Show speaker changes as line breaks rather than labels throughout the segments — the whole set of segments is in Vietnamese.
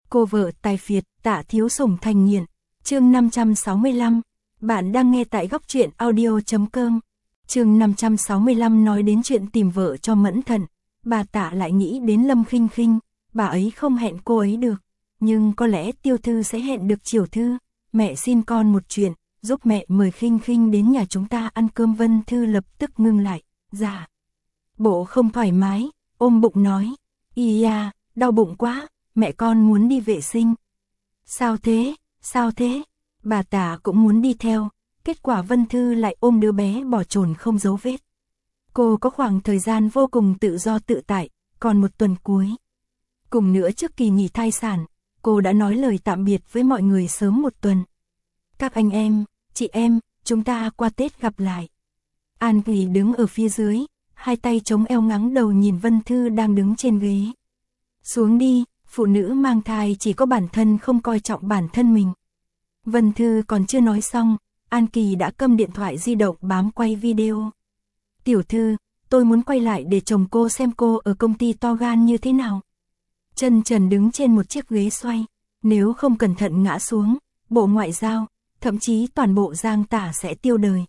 Cô vợ tài phiệt, Tạ Thiếu Sủng thành nghiện. Chương 565. Bạn đang nghe tại góc truyện audio.com. Chương 565 nói đến chuyện tìm vợ cho Mẫn Thận. Bà Tạ lại nghĩ đến Lâm Khinh Khinh, bà ấy không hẹn cô ấy được, nhưng có lẽ Tiêu Thư sẽ hẹn được Chiểu Thư. Mẹ xin con một chuyện, giúp mẹ mời Khinh Khinh đến nhà chúng ta ăn cơm. Vân Thư lập tức ngưng lại. Dạ. Bộ không thoải mái, ôm bụng nói. Ý à, đau bụng quá, mẹ con muốn đi vệ sinh. Sao thế, sao thế? Bà Tạ cũng muốn đi theo, kết quả Vân Thư lại ôm đứa bé bỏ chồn không dấu vết. Cô có khoảng thời gian vô cùng tự do tự tại, còn một tuần cuối. Cùng nữa trước kỳ nghỉ thai sản, cô đã nói lời tạm biệt với mọi người sớm một tuần. Các anh em, chị em, chúng ta qua Tết gặp lại. An Kỳ đứng ở phía dưới, hai tay chống eo ngắng đầu nhìn Vân Thư đang đứng trên ghế. Xuống đi, phụ nữ mang thai chỉ có bản thân không coi trọng bản thân mình. Vân Thư còn chưa nói xong, An Kỳ đã cầm điện thoại di động bám quay video. Tiểu Thư, tôi muốn quay lại để chồng cô xem cô ở công ty to gan như thế nào. Chân trần đứng trên một chiếc ghế xoay, nếu không cẩn thận ngã xuống, Bộ Ngoại giao, thậm chí toàn bộ Giang Tả sẽ tiêu đời.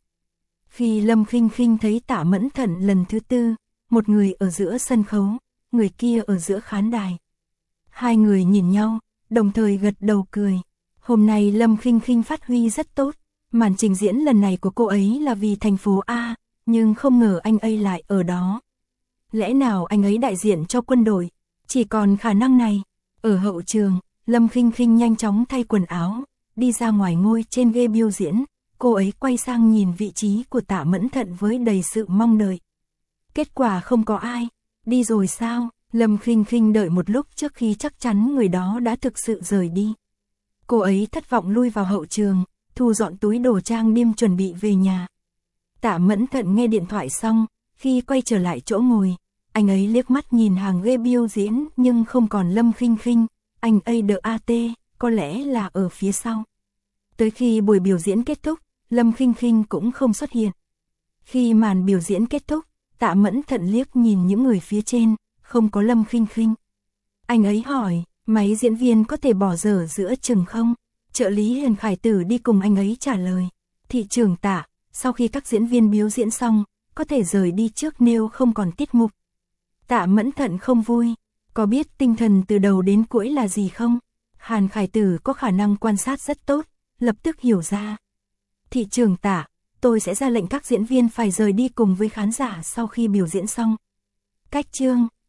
Khi Lâm Khinh Khinh thấy Tạ Mẫn Thận lần thứ tư, một người ở giữa sân khấu, người kia ở giữa khán đài. Hai người nhìn nhau, đồng thời gật đầu cười. Hôm nay Lâm Khinh Khinh phát huy rất tốt, màn trình diễn lần này của cô ấy là vì thành phố A, nhưng không ngờ anh ấy lại ở đó. Lẽ nào anh ấy đại diện cho quân đội? Chỉ còn khả năng này. Ở hậu trường, Lâm Khinh Khinh nhanh chóng thay quần áo, đi ra ngoài ngồi trên ghế biểu diễn. Cô ấy quay sang nhìn vị trí của Tạ Mẫn Thận với đầy sự mong đợi. Kết quả không có ai. Đi rồi sao? Lâm Khinh Khinh đợi một lúc trước khi chắc chắn người đó đã thực sự rời đi. Cô ấy thất vọng lui vào hậu trường, thu dọn túi đồ trang điểm chuẩn bị về nhà. Tạ Mẫn Thận nghe điện thoại xong, khi quay trở lại chỗ ngồi, anh ấy liếc mắt nhìn hàng ghế biểu diễn nhưng không còn Lâm Khinh Khinh, anh ADAT, có lẽ là ở phía sau. Tới khi buổi biểu diễn kết thúc, Lâm Khinh Khinh cũng không xuất hiện. Khi màn biểu diễn kết thúc, Tạ Mẫn Thận liếc nhìn những người phía trên, không có Lâm Khinh Khinh. Anh ấy hỏi, mấy diễn viên có thể bỏ dở giữa chừng không? Trợ lý Hiền Khải Tử đi cùng anh ấy trả lời. Thị trưởng Tạ, sau khi các diễn viên biểu diễn xong, có thể rời đi trước nếu không còn tiết mục. Tạ Mẫn Thận không vui, có biết tinh thần từ đầu đến cuối là gì không? Hàn Khải Tử có khả năng quan sát rất tốt, lập tức hiểu ra. Thị trưởng Tạ, tôi sẽ ra lệnh các diễn viên phải rời đi cùng với khán giả sau khi biểu diễn xong. Cách chương